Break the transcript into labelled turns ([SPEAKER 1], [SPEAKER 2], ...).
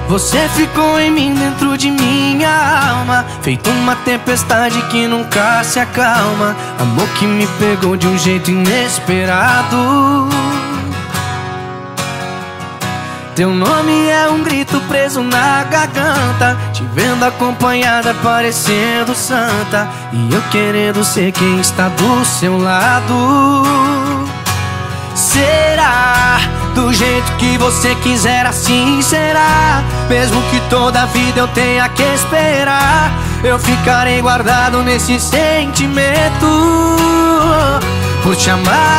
[SPEAKER 1] Você ficou em mim, dentro de minha alma, feito uma tempestade que nunca se acalma. Amor que me pegou de um jeito inesperado. Teu nome é um grito preso na garganta, te vendo acompanhada parecendo santa, e eu querendo ser quem está do seu lado. Será do jeito que você quiser, assim será. Mesmo que toda a vida eu tenha que esperar, eu ficarei guardado nesse sentimento por te amar.